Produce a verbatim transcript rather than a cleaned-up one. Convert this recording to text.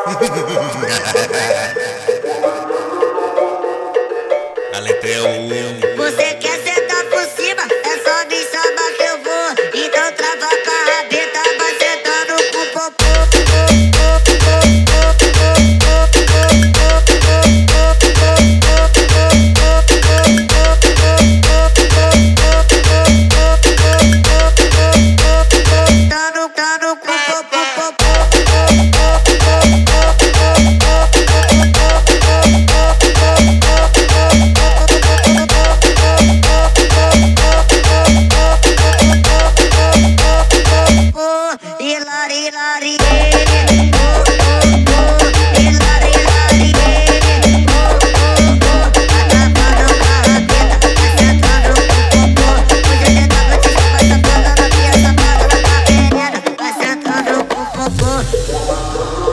A letra é o... Você quer sentar por cima? É só me chamar que eu vou. Então trava com a rabeta, vai sentando com o popô. Dando, dando com o popô. Hilari, hilari, oh, oh, oh, hilari, hilari, oh, oh, oh, tá travando com a rabeta, tá sentando com o popô. Hoje é da noite, vai safada na minha safada, na tá querendo, vai sentando com o popô.